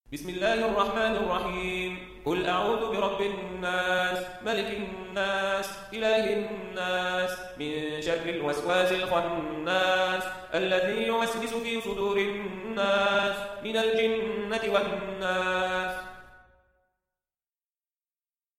بسم الله الرحمن الرحيم. قل أعوذ برب الناس، ملك الناس، إله الناس، من شر الوسواس الخناس الذي يوسوس في صدور الناس من الجنة والناس.